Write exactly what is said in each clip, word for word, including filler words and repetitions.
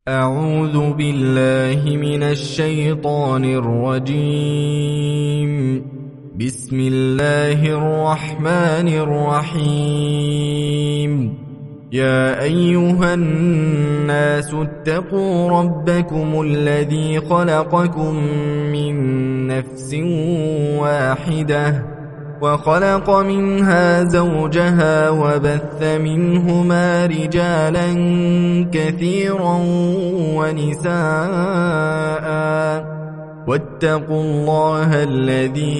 أعوذ بالله من الشيطان الرجيم. بسم الله الرحمن الرحيم. يا أيها الناس اتقوا ربكم الذي خلقكم من نفس واحدة وخلق منها زوجها وبث منهما رجالا كثيرا ونساء واتقوا الله الذي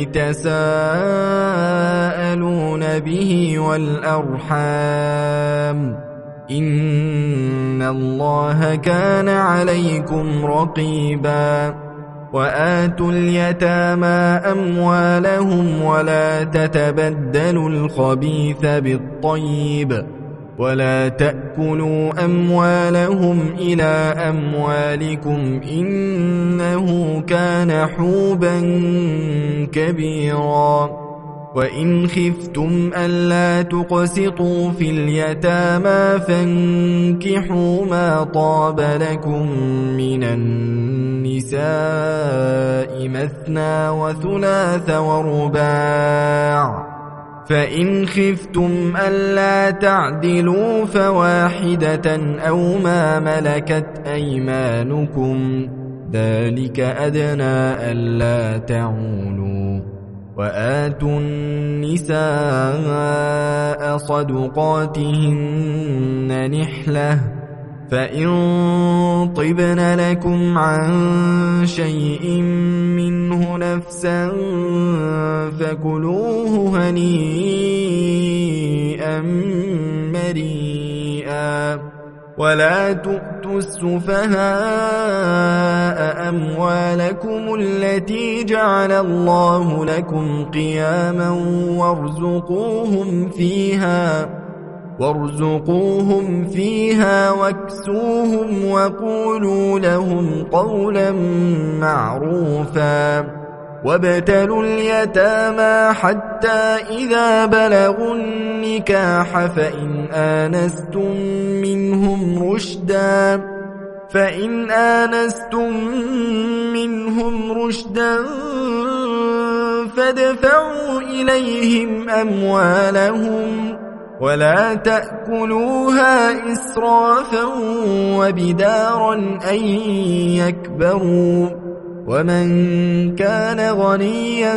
تساءلون به والأرحام إن الله كان عليكم رقيبا. وآتوا اليتامى أموالهم ولا تتبدلوا الخبيث بالطيب ولا تأكلوا أموالهم إلى أموالكم إنه كان حوبا كبيرا. وإن خفتم ألا تقسطوا في اليتامى فانكحوا ما طاب لكم من النساء مثنى وثلاث ورباع، فإن خفتم ألا تعدلوا فواحدة أو ما ملكت أيمانكم ذلك أدنى ألا تعولوا. وآتوا النساء صدقاتهن نحلة فإن طبن لكم عن شيء منه نفسا فكلوه هنيئا مريئا. ولا تؤتوا السفهاء أموالكم التي جعل الله لكم قياما وارزقوهم فيها وارزقوهم فيها واكسوهم وقولوا لهم قولا معروفا. وابتلوا اليتامى حتى إذا بلغوا النكاح فإن آنستم منهم رشدا فإن آنستم منهم رشدا فادفعوا إليهم أموالهم ولا تأكلوها إسرافا وبدارا أن يكبروا. ومن كان غنيا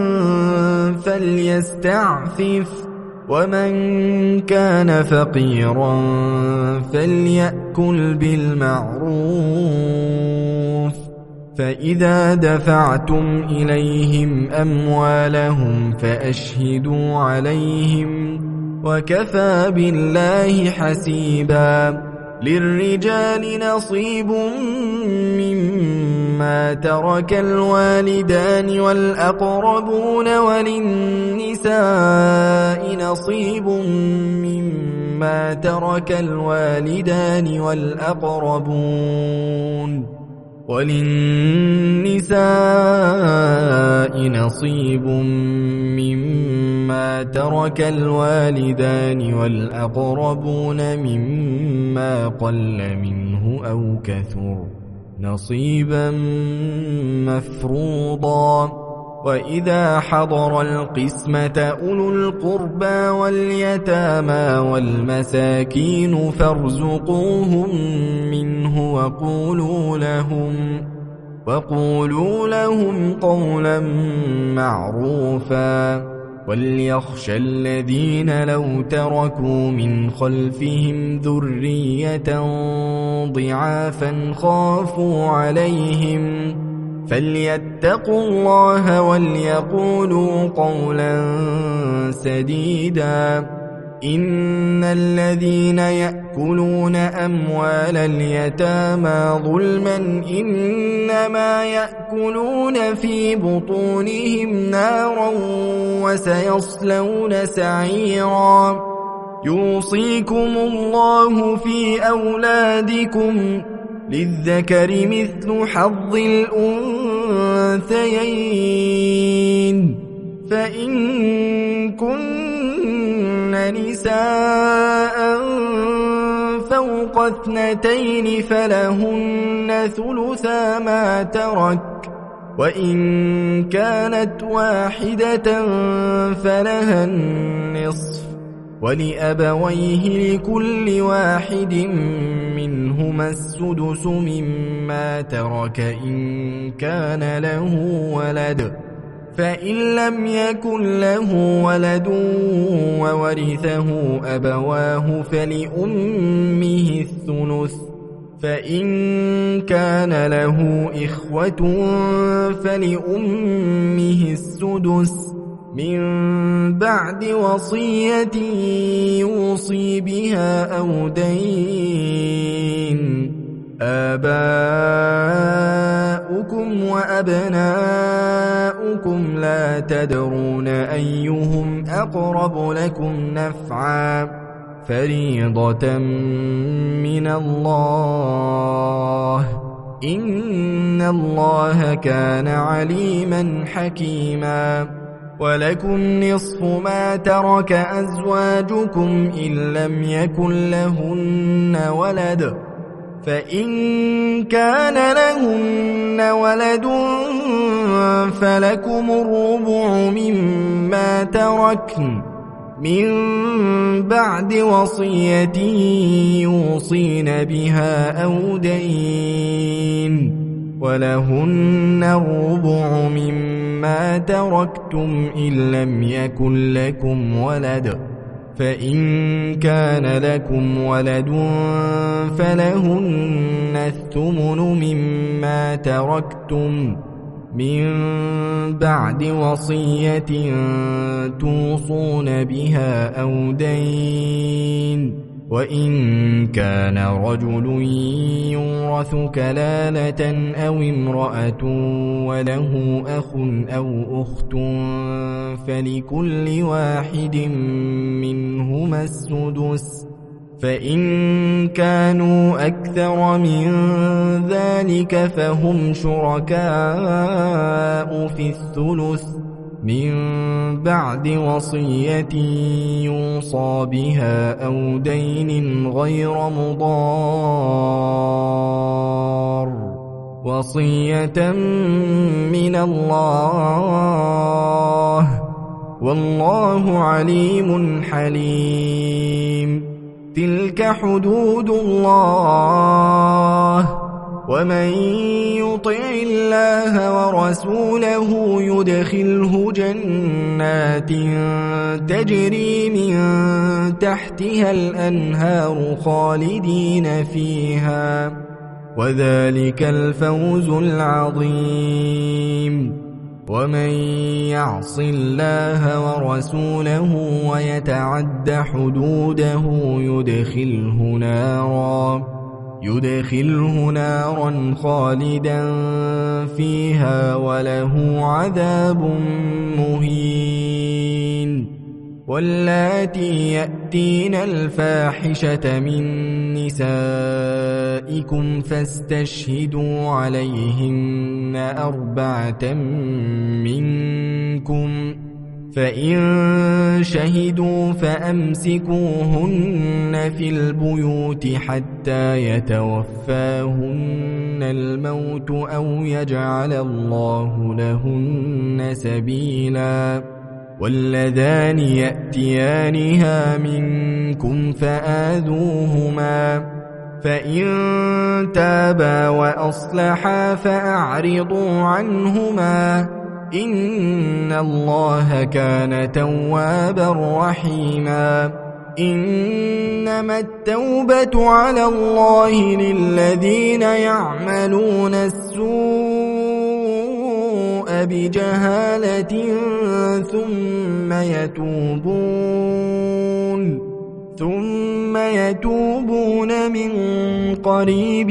فليستعفف ومن كان فقيرا فليأكل بالمعروف. فإذا دفعتم إليهم أموالهم فأشهدوا عليهم وكفى بالله حسيبا. للرجال نصيب مما ترك الوالدان والأقربون وللنساء نصيب مما ترك الوالدان والأقربون وللنساء نصيب مما ترك الوالدان والأقربون مما قل منه أو كثر نصيبا مفروضا. وإذا حضر القسمة أولو القربى واليتامى والمساكين فارزقوهم منه وقولوا لهم وقولوا لهم قولا معروفا. وليخشى الذين لو تركوا من خلفهم ذرية ضعافا خافوا عليهم فليتقوا الله وليقولوا قولا سديدا. إن الذين يأكلون أموال اليتامى ظلما إنما يأكلون في بطونهم نارا وسيصلون سعيرا. يوصيكم الله في أولادكم للذكر مثل حظ الأنثيين فإن كن نساء فوق اثنتين فلهن ثلثا ما ترك، وإن كانت واحدة فلها النصف، ولأبويه لكل واحد منهما السدس مما ترك إن كان له ولد، فإن لم يكن له ولد وورثه أبواه فلأمه الثلث، فإن كان له إخوة فلأمه السدس من بعد وصية يوصي بها أو دين. آباؤكم وأبناؤكم لا تدرون أيهم أقرب لكم نفعا، فريضة من الله، إن الله كان عليما حكيما. ولكم نصف ما ترك أزواجكم إن لم يكن لهن ولد، فإن كان لهن ولد فلكم الربع مما تركن من بعد وصية يوصين بها أو دين، ولهن الربع مما تركتم إن لم يكن لكم ولد، فإن كان لكم ولد فلهن الثمن مما تركتم من بعد وصية توصون بها أو دين. وإن كان رجل يورث كلالة أو امرأة وله أخ أو أخت فلكل واحد منهما السدس، فإن كانوا أكثر من ذلك فهم شركاء في الثلث من بعد وصية يوصى بها أو دين غير مضار، وصية من الله، والله عليم حليم. تلك حدود الله، ومن يطع الله ورسوله يدخله جنات تجري من تحتها الأنهار خالدين فيها، وذلك الفوز العظيم. ومن يعص الله ورسوله ويتعد حدوده يدخله نارا يدخله نارا خالدا فيها وله عذاب مهين. واللاتي يأتين الفاحشة من نسائكم فاستشهدوا عليهن أربعة منكم، فإن شهدوا فأمسكوهن في البيوت حتى يتوفاهن الموت أو يجعل الله لهن سبيلا. واللذان يأتيانها منكم فآذوهما، فإن تابا وأصلحا فأعرضوا عنهما، إن الله كان توابا رحيما. إنما التوبة على الله للذين يعملون السوء بجهالة ثم يتوبون ثم يتوبون من قريب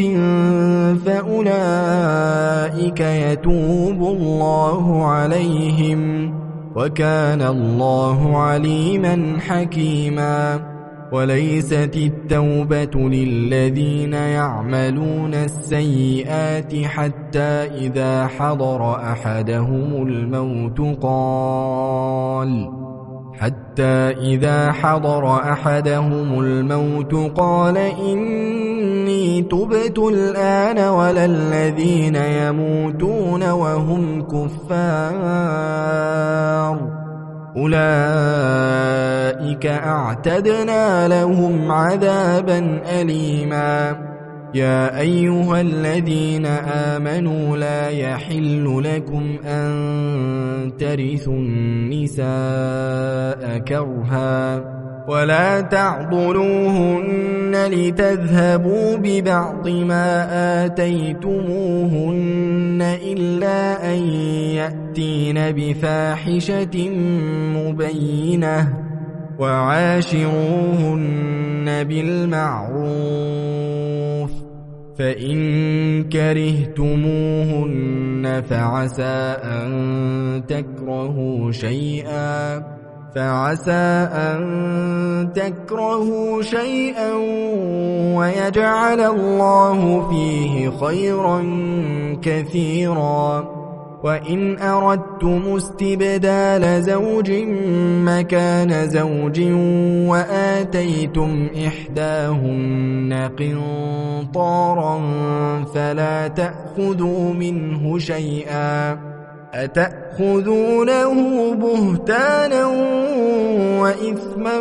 فأولئك يتوب الله عليهم، وكان الله عليما حكيما. وليست التوبة للذين يعملون السيئات حتى إذا حضر أحدهم الموت قال حتى إذا حضر أحدهم الموت قال إني تبت الآن ولا الذين يموتون وهم كفار أولئك أعتدنا لهم عذابا أليما يا أيها الذين آمنوا لا يحل لكم أن ترثوا النساء كرها ولا تعضلوهن لتذهبوا ببعض ما آتيتموهن إلا أن يأتين بفاحشة مبينة وعاشروهن بالمعروف فإن كرهتموهن فعسى أن تكرهوا شيئا فعسى أن تكرهوا شيئا ويجعل الله فيه خيرا كثيرا وإن أردتم استبدال زوج مكان زوج وآتيتم إحداهن قنطارا فلا تأخذوا منه شيئا أتأخذونه بهتانا وإثما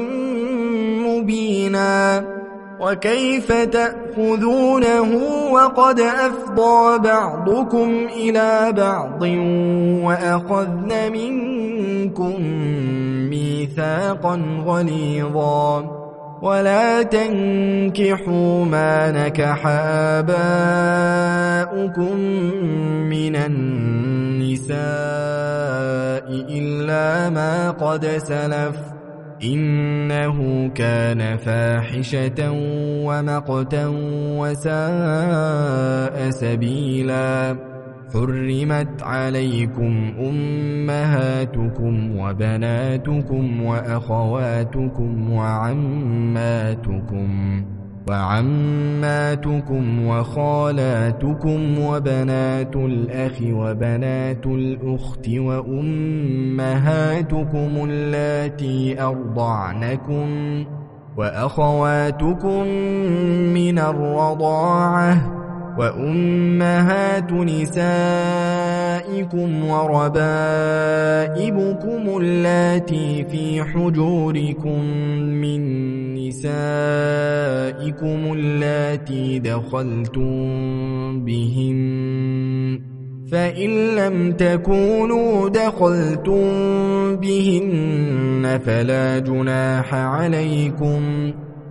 مبينا وكيف تأخذونه وقد أفضى بعضكم إلى بعض وأخذن منكم ميثاقا غليظا ولا تنكحوا ما نكح آباؤكم من النساء إلا ما قد سلف إنه كان فاحشة ومقتا وساء سبيلا حرمت عليكم أمهاتكم وبناتكم وأخواتكم وعماتكم وعماتكم وخالاتكم وبنات الأخ وبنات الأخت وأمهاتكم اللاتي أرضعنكم وأخواتكم من الرضاعة وأمهات نسائكم وربائبكم اللاتي في حجوركم من نسائكم اللاتي دخلتم بهن فإن لم تكونوا دخلتم بهن فلا جناح عليكم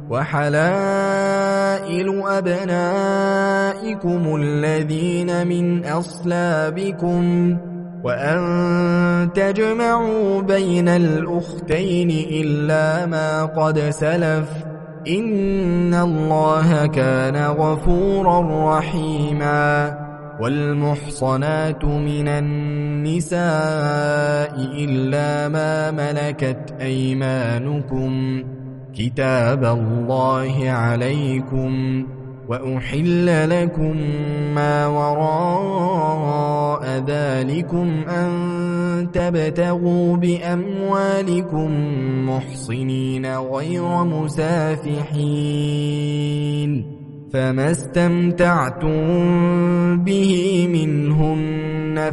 وحلائل أبنائكم الذين من أصلابكم وأن تجمعوا بين الأختين إلا ما قد سلف إن الله كان غفورا رحيما والمحصنات من النساء إلا ما ملكت أيمانكم كتاب الله عليكم وأحل لكم ما وراء ذلكم أن تبتغوا بأموالكم محصنين غير مسافحين فما استمتعتم به منهن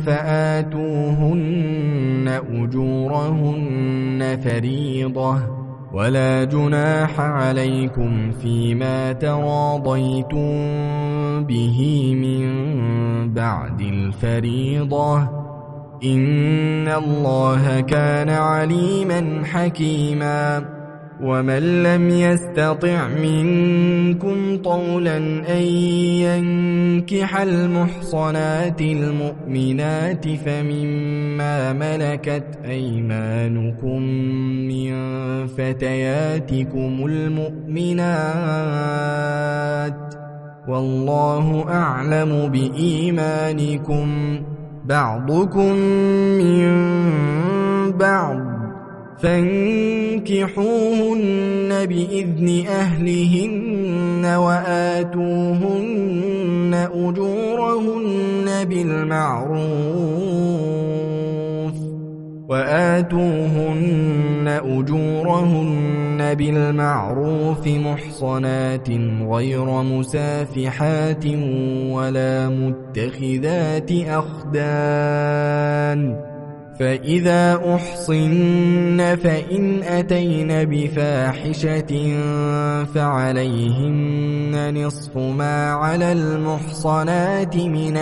فآتوهن أجورهن فريضة ولا جناح عليكم فيما تراضيتم به من بعد الفريضة إن الله كان عليما حكيما ومن لم يستطع منكم طولا أن ينكح المحصنات المؤمنات فمما ملكت أيمانكم من فتياتكم المؤمنات والله أعلم بإيمانكم بعضكم من بعض فانكحوهن بإذن أهلهن وآتوهن أجورهن بالمعروف وآتوهن أجورهن بالمعروف محصنات غير مسافحات ولا متخذات أخدان فإذا أحصن فإن أتين بفاحشة فعليهن نصف ما على المحصنات من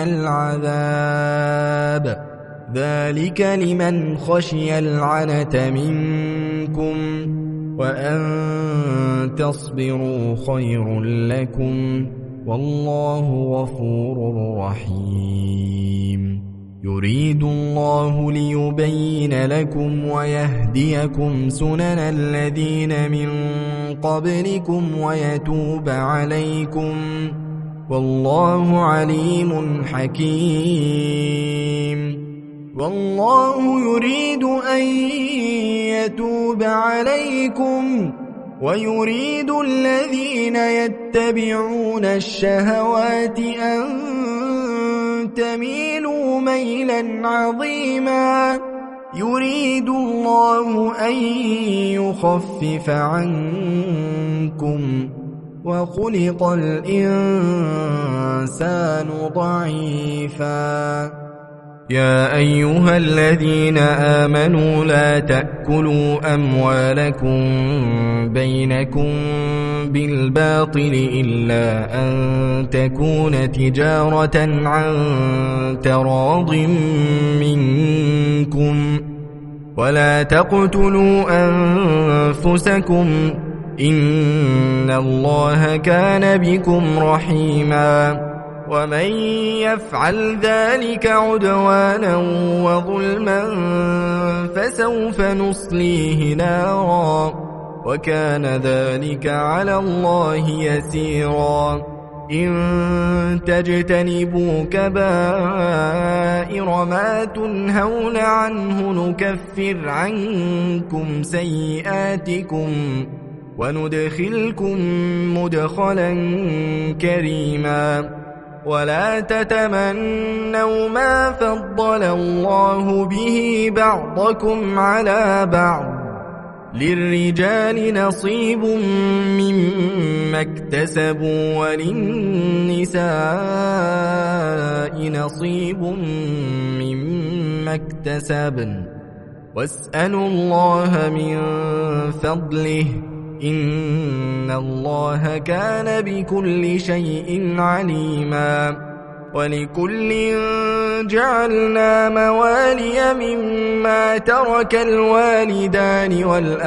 العذاب ذلك لمن خشي العنة منكم وأن تصبروا خير لكم والله غفور رحيم يريد الله ليبين لكم ويهديكم سنن الذين من قبلكم ويتوب عليكم والله عليم حكيم والله يريد أن يتوب عليكم ويريد الذين يتبعون الشهوات أن تميلوا ميلا عظيما يريد الله أن يخفف عنكم وخلق الإنسان ضعيفا يا أيها الذين آمنوا لا تأكلوا أموالكم بينكم بالباطل إلا أن تكون تجارة عن تراض منكم ولا تقتلوا أنفسكم إن الله كان بكم رحيما ومن يفعل ذلك عدوانا وظلما فسوف نصليه نارا وكان ذلك على الله يسيرا إن تجتنبوا كبائر ما تنهون عنه نكفر عنكم سيئاتكم وندخلكم مدخلا كريما ولا تتمنوا ما فضل الله به بعضكم على بعض للرجال نصيب مما اكتسبوا وللنساء نصيب مما اكتسبن واسألوا الله من فضله إن الله كان بكل شيء عليما ولكل جعلنا موالي مما ترك الوالدان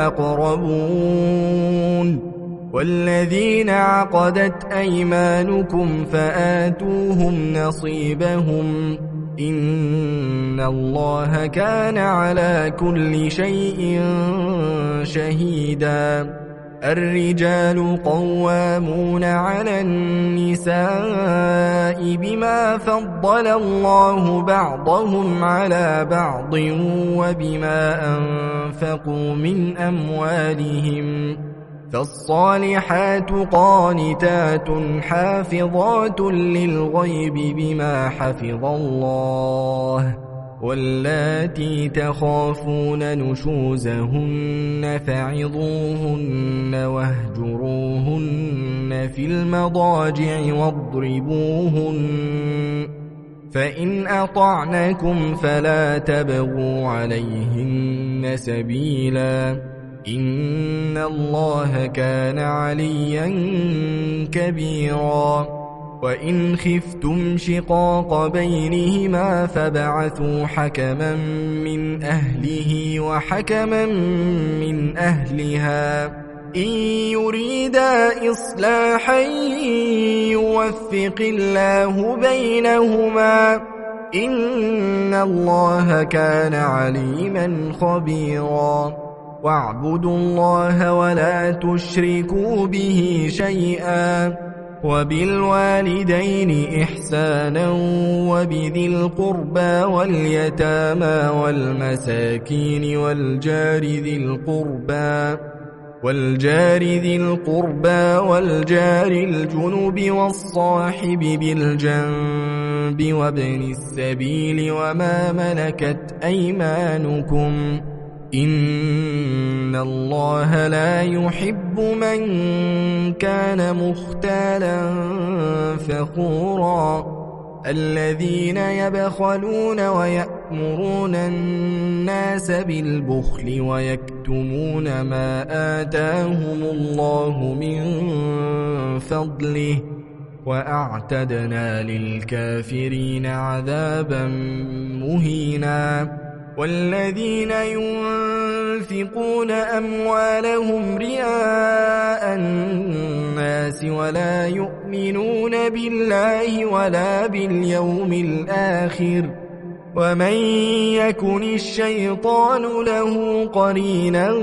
والأقربون والذين عقدت أيمانكم فآتوهم نصيبهم إن الله كان على كل شيء شهيدا الرجال قوامون على النساء بما فضل الله بعضهم على بعض وبما أنفقوا من أموالهم فالصالحات قانتات حافظات للغيب بما حفظ الله واللاتي تخافون نشوزهن فعظوهن واهجروهن في المضاجع واضربوهن فإن أطعنكم فلا تبغوا عليهن سبيلا إن الله كان عليا كبيرا وإن خفتم شقاق بينهما فبعثوا حكما من أهله وحكما من أهلها إن يريدا إصلاحا يوفق الله بينهما إن الله كان عليما خبيرا واعبدوا الله ولا تشركوا به شيئا وبالوالدين إحسانا وبذي القربى واليتامى والمساكين والجار ذي القربى والجار ذي القربى والجار الجنب والصاحب بالجنب وابن السبيل وما ملكت أيمانكم إن الله لا يحب من كان مختالا فخورا الذين يبخلون ويأمرون الناس بالبخل ويكتمون ما آتاهم الله من فضله وأعتدنا للكافرين عذابا مهينا والذين ينفقون أموالهم رئاء الناس ولا يؤمنون بالله ولا باليوم الآخر ومن يكن الشيطان له قرينا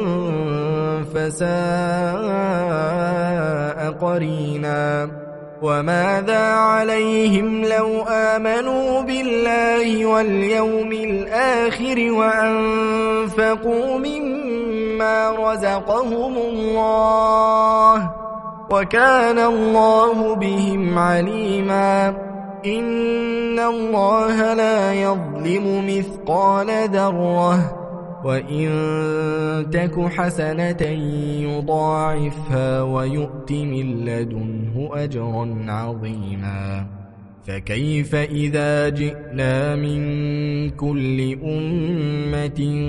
فساء قرينا وماذا عليهم لو آمنوا بالله واليوم الآخر وأنفقوا مما رزقهم الله وكان الله بهم عليما إن الله لا يظلم مثقال ذرة وإن تك حسنة يضاعفها ويؤت من لدنه أجرا عظيما فكيف إذا جئنا من كل أمة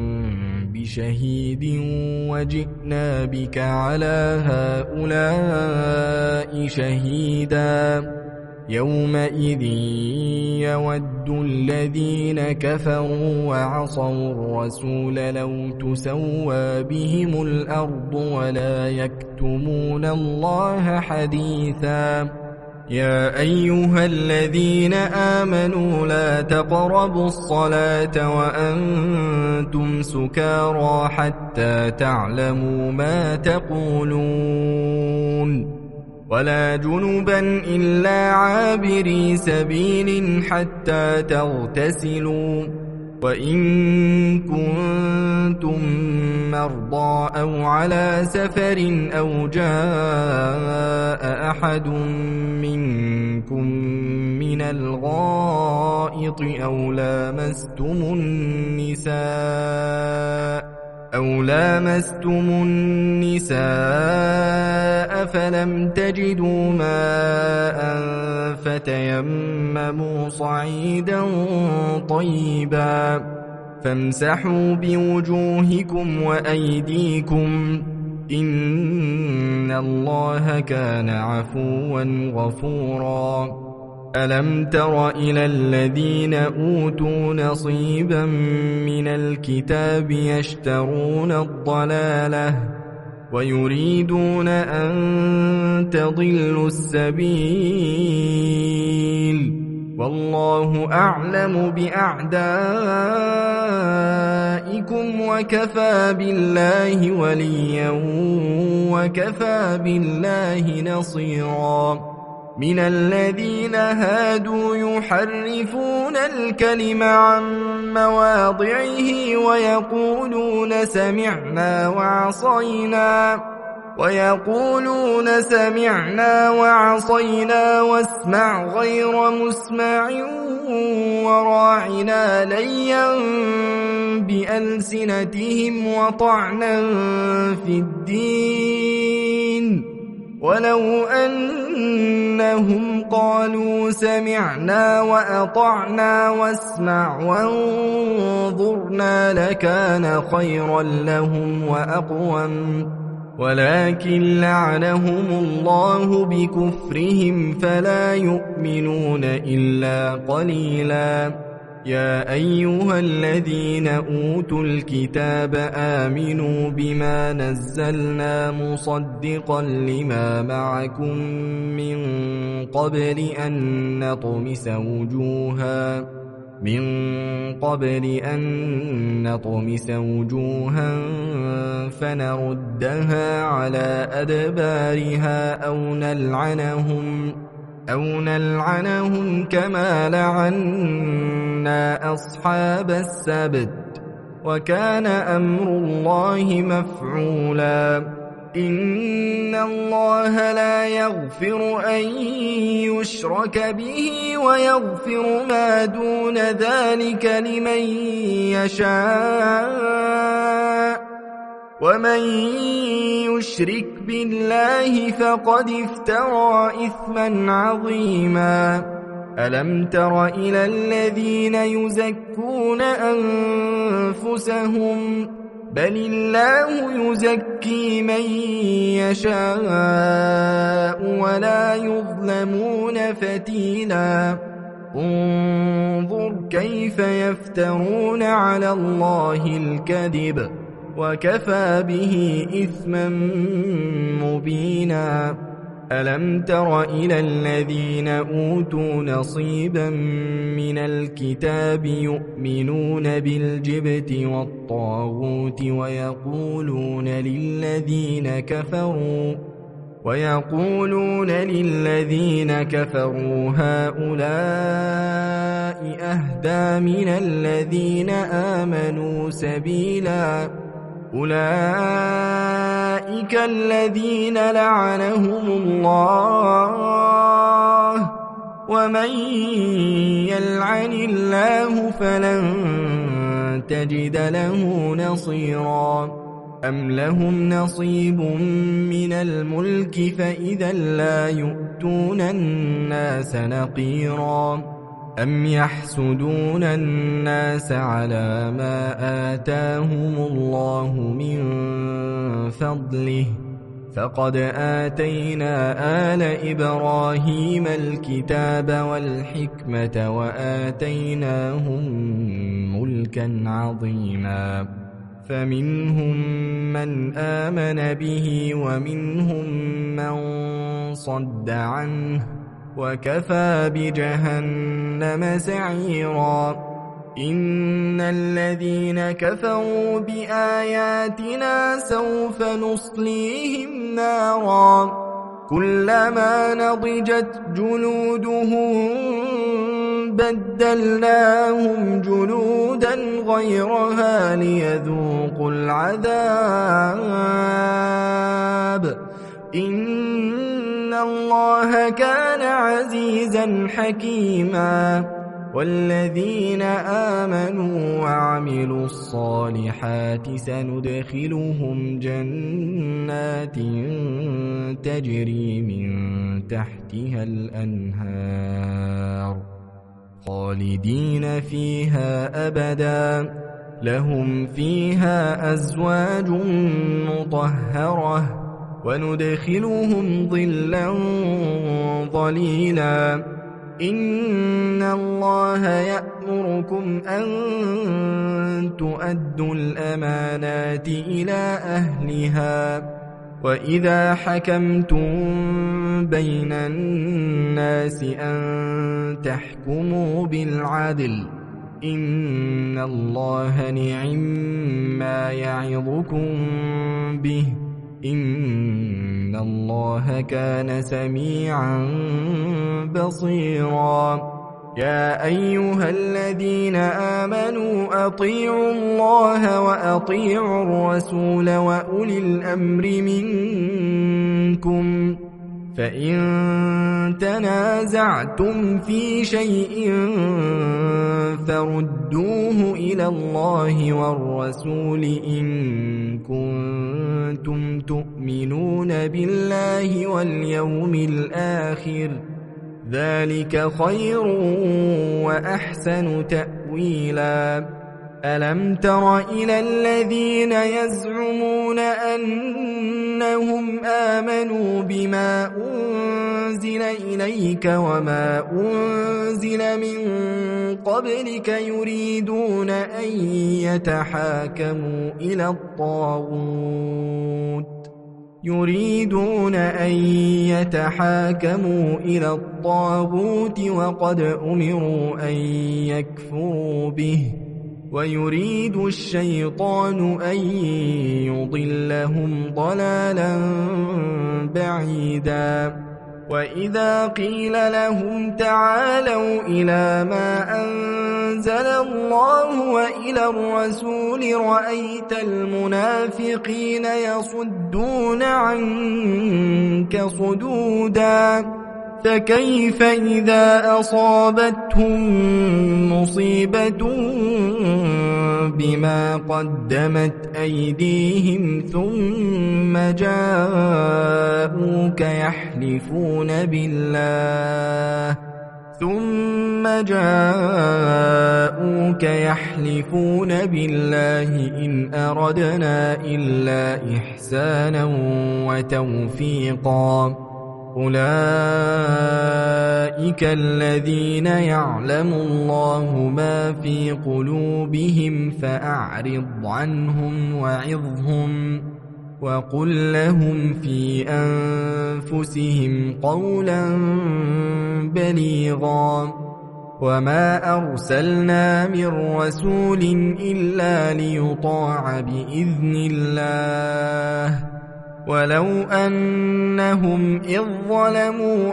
بشهيد وجئنا بك على هؤلاء شهيدا يومئذ يود الذين كفروا وعصوا الرسول لو تسوى بهم الأرض ولا يكتمون الله حديثا يا أيها الذين آمنوا لا تقربوا الصلاة وأنتم سكارى حتى تعلموا ما تقولون ولا جنبا إلا عابري سبيل حتى تغتسلوا وإن كنتم مرضى أو على سفر أو جاء أحد منكم من الغائط أو لامستم النساء أو لامستم النساء فلم تجدوا ماء فتيمموا صعيدا طيبا فامسحوا بوجوهكم وأيديكم إن الله كان عفوا غفورا ألم تر إلى الذين أوتوا نصيبا من الكتاب يشترون الضلالة ويريدون أن تضلوا السبيل والله أعلم بأعدائكم وكفى بالله وليا وكفى بالله نصيرا من الذين هادوا يحرفون الكلم عن مواضعه ويقولون سمعنا وعصينا ويقولون سمعنا وعصينا واسمع غير مسمع وراعنا ليا بألسنتهم وطعنا في الدين ولو أنهم قالوا سمعنا وأطعنا واسمع وانظرنا لكان خيرا لهم وأقوم ولكن لعنهم الله بكفرهم فلا يؤمنون إلا قليلا يا أيها الذين أوتوا الكتاب آمنوا بما نزلنا مصدقا لما معكم من قبل أن نطمس وجوها من قبل أن نطمس وجوها فنردها على أدبارها أو نلعنهم أو نلعنهم كما لعنا أصحاب السبت وكان أمر الله مفعولا إن الله لا يغفر أن يشرك به ويغفر ما دون ذلك لمن يشاء ومن يشرك بالله فقد افترى إثما عظيما ألم تر إلى الذين يزكون أنفسهم بل الله يزكي من يشاء ولا يظلمون فتيلا انظر كيف يفترون على الله الكذب وكفى به إثما مبينا ألم تر إلى الذين أوتوا نصيبا من الكتاب يؤمنون بالجبت والطاغوت ويقولون للذين كفروا ويقولون للذين كفروا هؤلاء أهدى من الذين آمنوا سبيلا أولئك الذين لعنهم الله ومن يلعن الله فلن تجد له نصيرا أم لهم نصيب من الملك فإذا لا يؤتون الناس نقيرا أم يحسدون الناس على ما آتاهم الله من فضله فقد آتينا آل إبراهيم الكتاب والحكمة وآتيناهم ملكا عظيما فمنهم من آمن به ومنهم من صد عنه وكفى بجهنم سعيرا إن الذين كفروا بآياتنا سوف نصليهم نارا كلما نضجت جلودهم بدلناهم جلودا غيرها ليذوقوا العذاب إن الله كان عزيزا حكيما والذين آمنوا وعملوا الصالحات سندخلهم جنات تجري من تحتها الأنهار خالدين فيها أبدا لهم فيها أزواج مطهرة وندخلهم ظلا ظليلا إن الله يأمركم أن تؤدوا الأمانات إلى أهلها وإذا حكمتم بين الناس أن تحكموا بالعدل إن الله نعم ما يعظكم به إن الله كان سميعا بصيرا يا أيها الذين آمنوا أطيعوا الله وأطيعوا الرسول وأولي الأمر منكم فإن تنازعتم في شيء فردوه إلى الله والرسول إن كنتم تؤمنون بالله واليوم الآخر ذلك خير وأحسن تأويلا ألم تر إلى الذين يزعمون أنهم آمنوا بما أنزل إليك وما أنزل من قبلك يريدون أن يتحاكموا إلى الطاغوت يريدون أن يتحاكموا إلى الطاغوت وقد أمروا أن يكفروا به ويريد الشيطان أن يضلهم ضلالا بعيدا وإذا قيل لهم تعالوا إلى ما أنزل الله وإلى الرسول رأيت المنافقين يصدون عنك صدودا فكيف إذا أصابتهم مصيبة بما قدمت أيديهم ثم جاءوك يحلفون بالله ثم جاءوك يحلفون بالله إن أردنا إلا إحسانا وتوفيقا أولئك الذين يعلم الله ما في قلوبهم فأعرض عنهم وعظهم وقل لهم في أنفسهم قولا بليغا وما أرسلنا من رسول إلا ليطاع بإذن الله ولو أنهم إذ ظلموا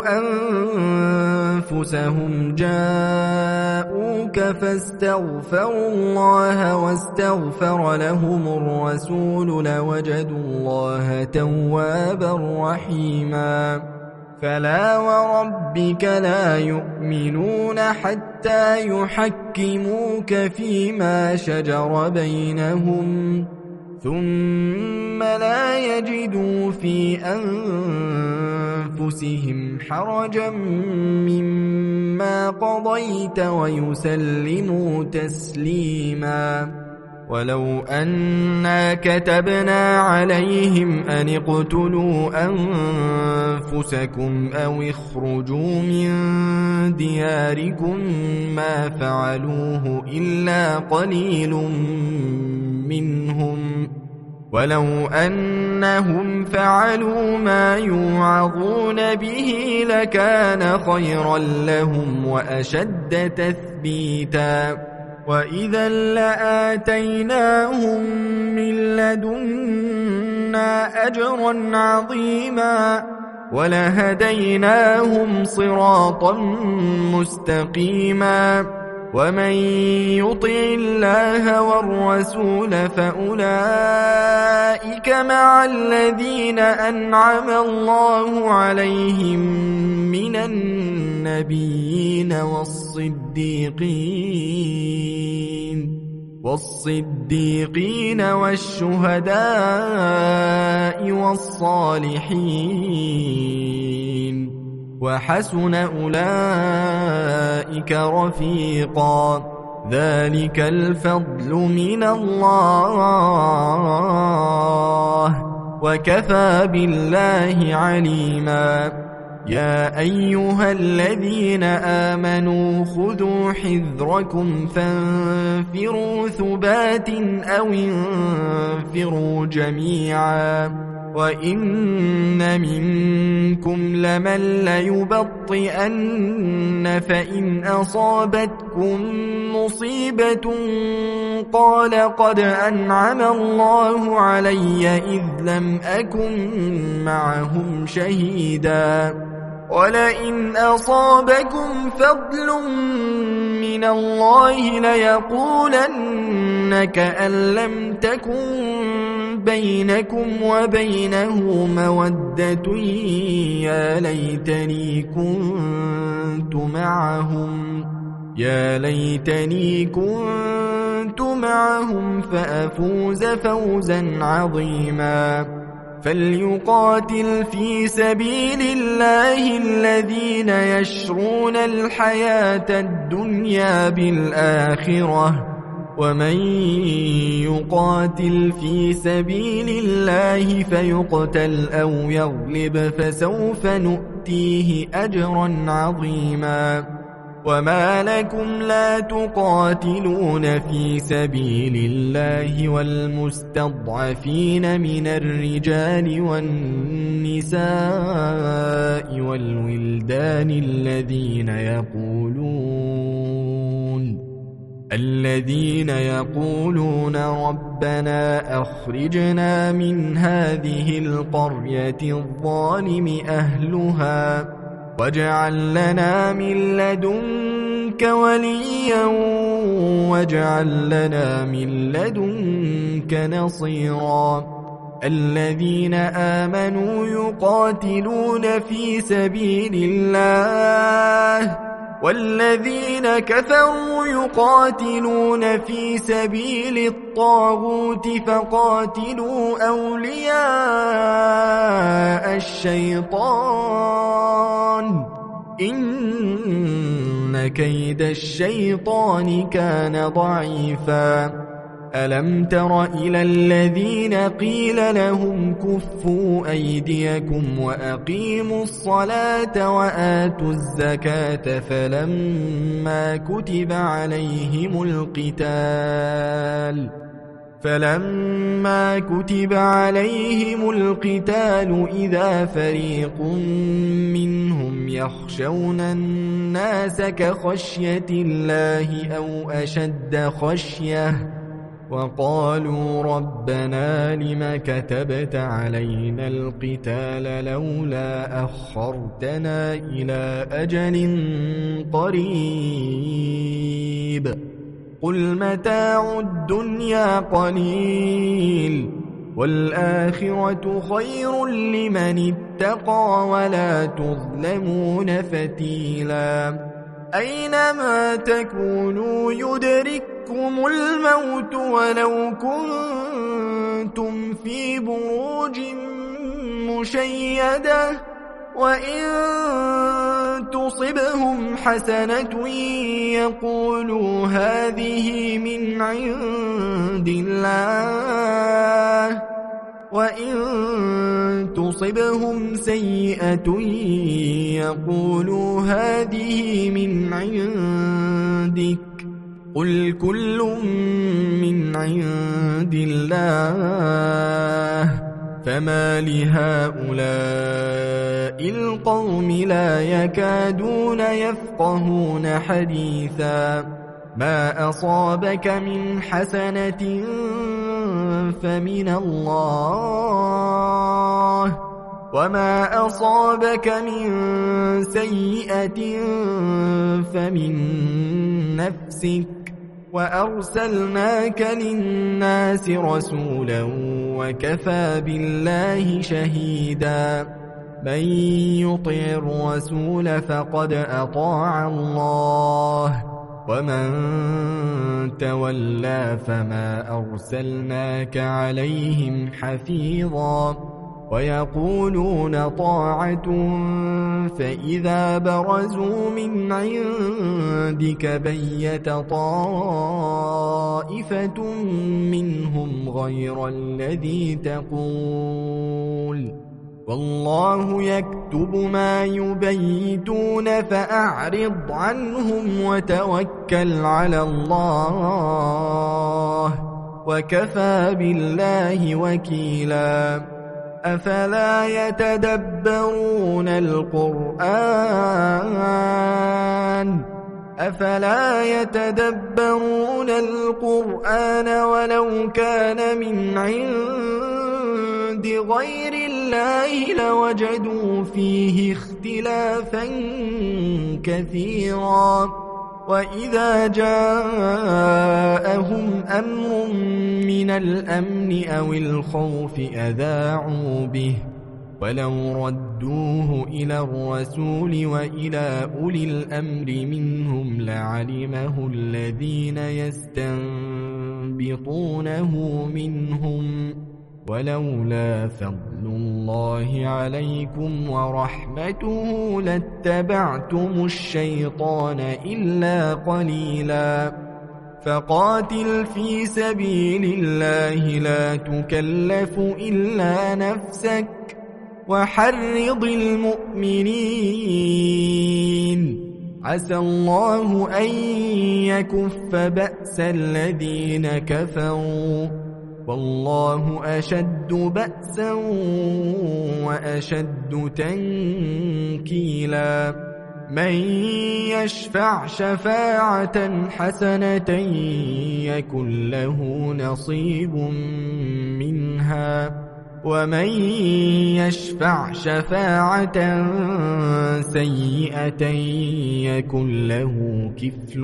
أنفسهم جاءوك فاستغفروا الله واستغفر لهم الرسول لوجدوا الله توابا رحيما فلا وربك لا يؤمنون حتى يحكموك فيما شجر بينهم ثم لا يجدوا في أنفسهم حرجا مما قضيت ويسلموا تسليما ولو أنا كتبنا عليهم أن اقتلوا أنفسكم أو اخرجوا من دياركم ما فعلوه إلا قليل منهم ولو أنهم فعلوا ما يوعظون به لكان خيرا لهم وأشد تثبيتا وإذا لآتيناهم من لدنا أجرا عظيما ولهديناهم صراطا مستقيما ومن يطع الله والرسول فأولئك مع الذين أنعم الله عليهم من النبيين والصديقين والصديقين والشهداء والصالحين وحسن أولئك رفيقا ذلك الفضل من الله وكفى بالله عليما يا أيها الذين آمنوا خذوا حذركم فانفروا ثبات أو انفروا جميعا وإن منكم لمن ليبطئن فإن أصابتكم مصيبة قال قد أنعم الله علي إذ لم أكن معهم شهيدا ولئن أصابكم فضل من الله ليقولن كأن لم تكن بينكم وبينه مودة يا ليتني كنت معهم يا ليتني كنت معهم فأفوز فوزا عظيما فليقاتل في سبيل الله الذين يشرون الحياة الدنيا بالآخرة ومن يقاتل في سبيل الله فيقتل أو يغلب فسوف نؤتيه أجرا عظيما وما لكم لا تقاتلون في سبيل الله والمستضعفين من الرجال والنساء والولدان الذين يقولون الذين يقولون ربنا أخرجنا من هذه القرية الظالم أهلها واجعل لنا من لدنك وليا واجعل لنا من لدنك نصيرا الذين آمنوا يقاتلون في سبيل الله والذين كفروا يقاتلون في سبيل الطاغوت فقاتلوا أولياء الشيطان إن كيد الشيطان كان ضعيفا ألم تر إلى الذين قيل لهم كفوا أيديكم وأقيموا الصلاة وآتوا الزكاة فلما كتب عليهم القتال فلما كتب عليهم القتال إذا فريق منهم يخشون الناس كخشية الله أو أشد خشية وقالوا ربنا لم كتبت علينا القتال لولا أخرتنا إلى أجل قريب قل متاع الدنيا قليل والآخرة خير لمن اتقى ولا تظلمون فتيلا أينما تكونوا يدرككم الموت ولو كنتم في بروج مشيدة وإن تصبهم حسنة يقولوا هذه من عند الله وإن تصبهم سيئة يقولوا هذه من عندك قل كل من عند الله فما لهؤلاء القوم لا يكادون يفقهون حديثا ما أصابك من حسنة فمن الله وما أصابك من سيئة فمن نفسك وأرسلناك للناس رسولا وكفى بالله شهيدا من يطع الرسول فقد أطاع الله ومن تولى فما أرسلناك عليهم حفيظا ويقولون طاعة فإذا برزوا من عندك بيت طائفة منهم غير الذي تقول والله يكتب ما يبيتون فأعرض عنهم وتوكل على الله وكفى بالله وكيلا أفلا يتدبرون القرآن أفلا يتدبرون القرآن ولو كان من عند غير الله لوجدوا فيه اختلافا كثيرا وإذا جاءهم أمر من الأمن أو الخوف أذاعوا به ولو ردوه إلى الرسول وإلى أولي الأمر منهم لعلمه الذين يستنبطونه منهم ولولا فضل الله عليكم ورحمته لاتبعتم الشيطان إلا قليلا فقاتل في سبيل الله لا تكلف إلا نفسك وحرض المؤمنين عسى الله أن يكف بأس الذين كفروا والله أشد بأسا وأشد تنكيلا من يشفع شفاعة حسنة يكن له نصيب منها ومن يشفع شفاعة سيئة يكن له كفل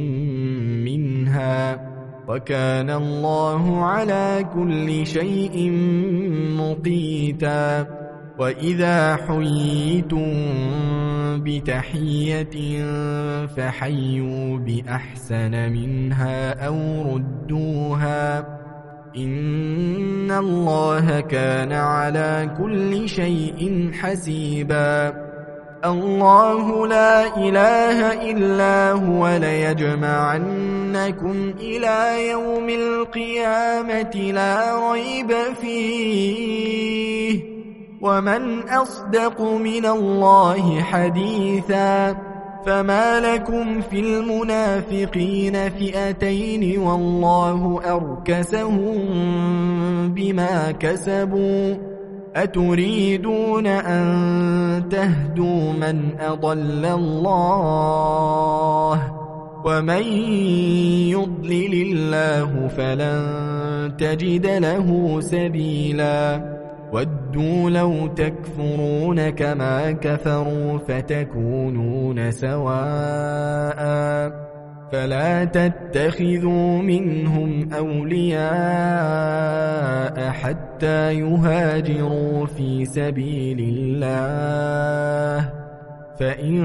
منها وكان الله على كل شيء مقيتا. وإذا حييتم بتحية فحيوا بأحسن منها أو ردوها إن الله كان على كل شيء حسيبا. الله لا إله إلا هو ليجمعنكم إلى يوم القيامة لا ريب فيه ومن أصدق من الله حديثا. فما لكم في المنافقين فئتين والله أركسهم بما كسبوا أتريدون أن تهدوا من أضل الله ومن يضلل الله فلن تجد له سبيلا. ودوا لو تكفرون كما كفروا فتكونون سواء فلا تتخذوا منهم أولياء حتى يهاجروا في سبيل الله فإن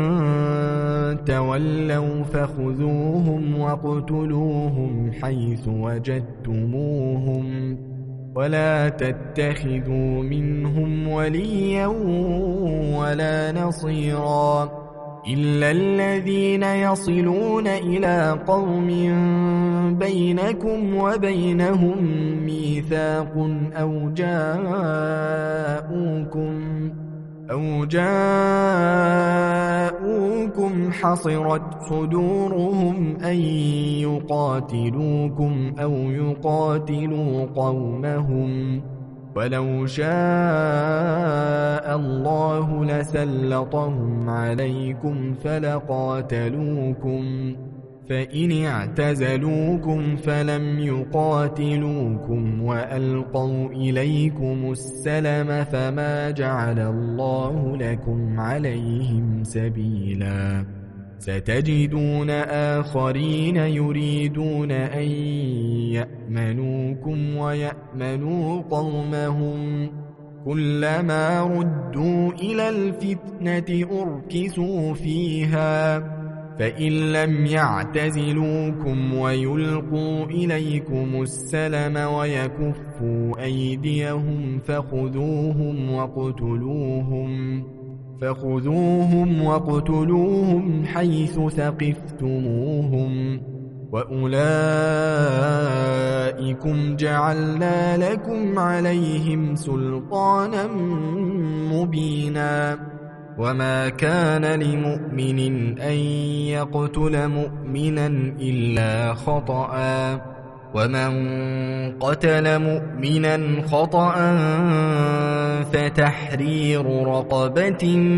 تولوا فخذوهم واقتلوهم حيث وجدتموهم ولا تتخذوا منهم وليا ولا نصيرا إلا الذين يصلون إلى قوم بينكم وبينهم ميثاق أو جاءوكم أو جاءوكم حصرت صدورهم أن يقاتلوكم أو يقاتلوا قومهم ولو شاء الله لسلطهم عليكم فلقاتلوكم فإن اعتزلوكم فلم يقاتلوكم وألقوا إليكم السلم فما جعل الله لكم عليهم سبيلا. ستجدون آخرين يريدون أن يأمنوكم ويأمنوا قومهم كلما ردوا إلى الفتنة أركسوا فيها فإن لم يعتزلوكم ويلقوا إليكم السلم ويكفوا أيديهم فخذوهم واقتلوهم فخذوهم واقتلوهم حيث ثقفتموهم وأولئكم جعلنا لكم عليهم سلطانا مبينا. وما كان لمؤمن أن يقتل مؤمنا إلا خطأ ومن قتل مؤمنا خطأ فتحرير رقبة